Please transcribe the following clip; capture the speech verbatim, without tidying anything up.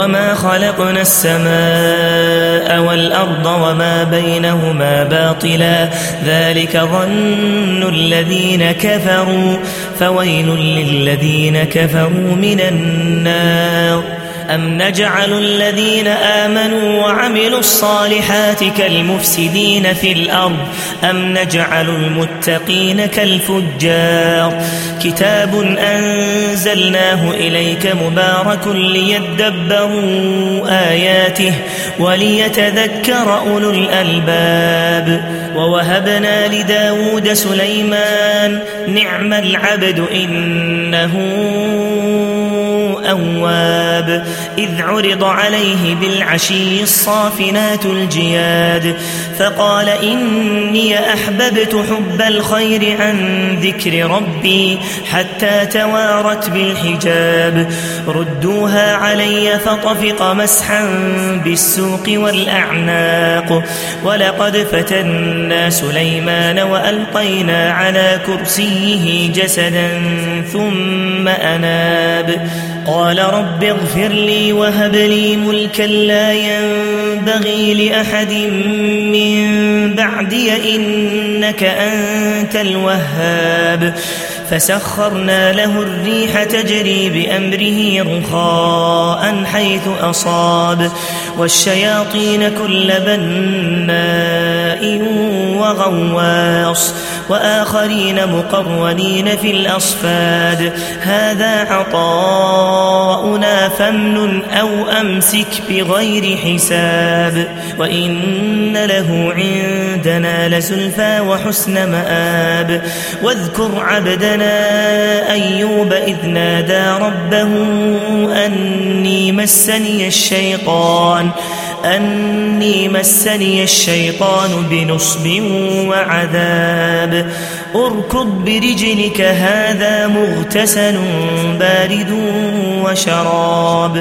وما خلقنا السماء والأرض وما بينهما باطلا ذلك ظن الذين كفروا فويل للذين كفروا من النار أم نجعل الذين آمنوا وعملوا الصالحات كالمفسدين في الأرض أم نجعل المتقين كالفجار كتاب أنزلناه إليك مبارك ليدبروا آياته وليتذكر أولو الألباب ووهبنا لداود سليمان نعم العبد إنه أواب إذ عرض عليه بالعشي الصافنات الجياد فقال إني أحببت حب الخير عن ذكر ربي حتى توارت بالحجاب ردوها علي فطفق مسحا بالسوق والأعناق ولقد فتنا سليمان وألقينا على كرسيه جسدا ثم أناب قال رب اغفر لي وهب لي ملكا لا ينبغي لأحد من بعدي إنك أنت الوهاب فسخرنا له الريح تجري بأمره رخاء حيث أصاب والشياطين كل بناء وغواص وآخرين مقرنين في الأصفاد هذا عطاؤنا فامنن أو أمسك بغير حساب وإن له عندنا لزلفى وحسن مآب واذكر عبدنا أيوب إذ نادى ربه أني مسني الشيطان أني مسني الشيطان بنصب وعذاب اركض برجلك هذا مغتسل بارد وشراب